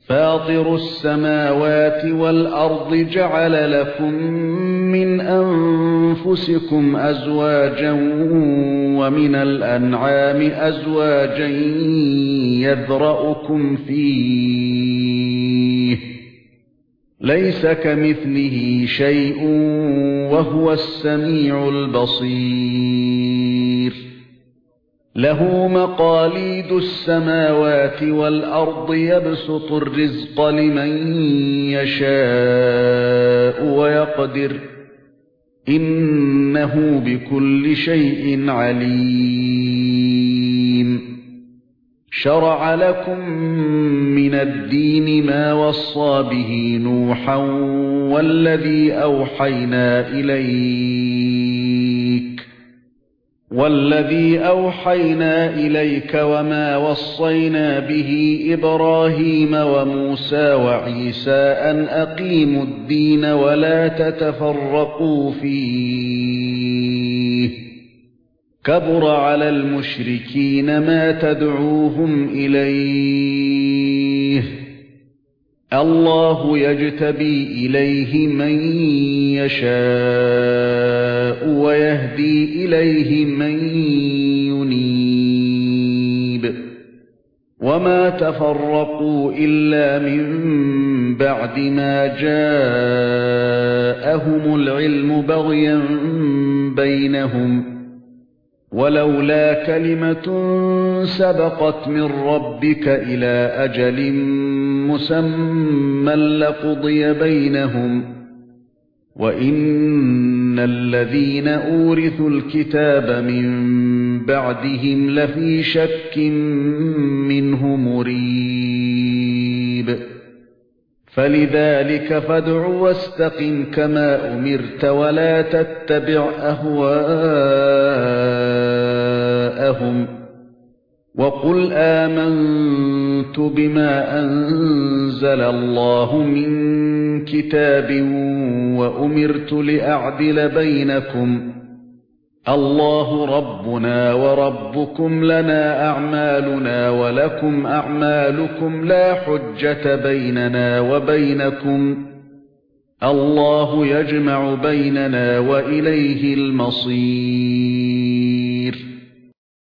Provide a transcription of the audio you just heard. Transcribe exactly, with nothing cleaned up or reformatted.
فاطر السماوات والأرض جعل لكم من أنفسكم أزواجا ومن الأنعام أزواجا يذرأكم فيه ليس كمثله شيء وهو السميع البصير له مقاليد السماوات والأرض يبسط الرزق لمن يشاء ويقدر إنه بكل شيء عليم شرع لكم من الدين ما وصى به نوحا والذي أوحينا إليك والذي أوحينا إليك وما وصينا به إبراهيم وموسى وعيسى أن أقيموا الدين ولا تتفرقوا فيه كبر على المشركين ما تدعوهم إليه الله يجتبي إليه من يشاء ويهدي إليه من ينيب وما تفرقوا إلا من بعد ما جاءهم العلم بغيا بينهم ولولا كلمة سبقت من ربك إلى أجل مسمى لقضي بينهم وإن الذين أورثوا الكتاب من بعدهم لفي شك منه مريب فلذلك فادع واستقم كما أمرت ولا تتبع أهواءهم وقل آمنت بما أنزل الله من كتاب وأمرت لأعدل بينكم الله ربنا وربكم لنا أعمالنا ولكم أعمالكم لا حجة بيننا وبينكم الله يجمع بيننا وإليه المصير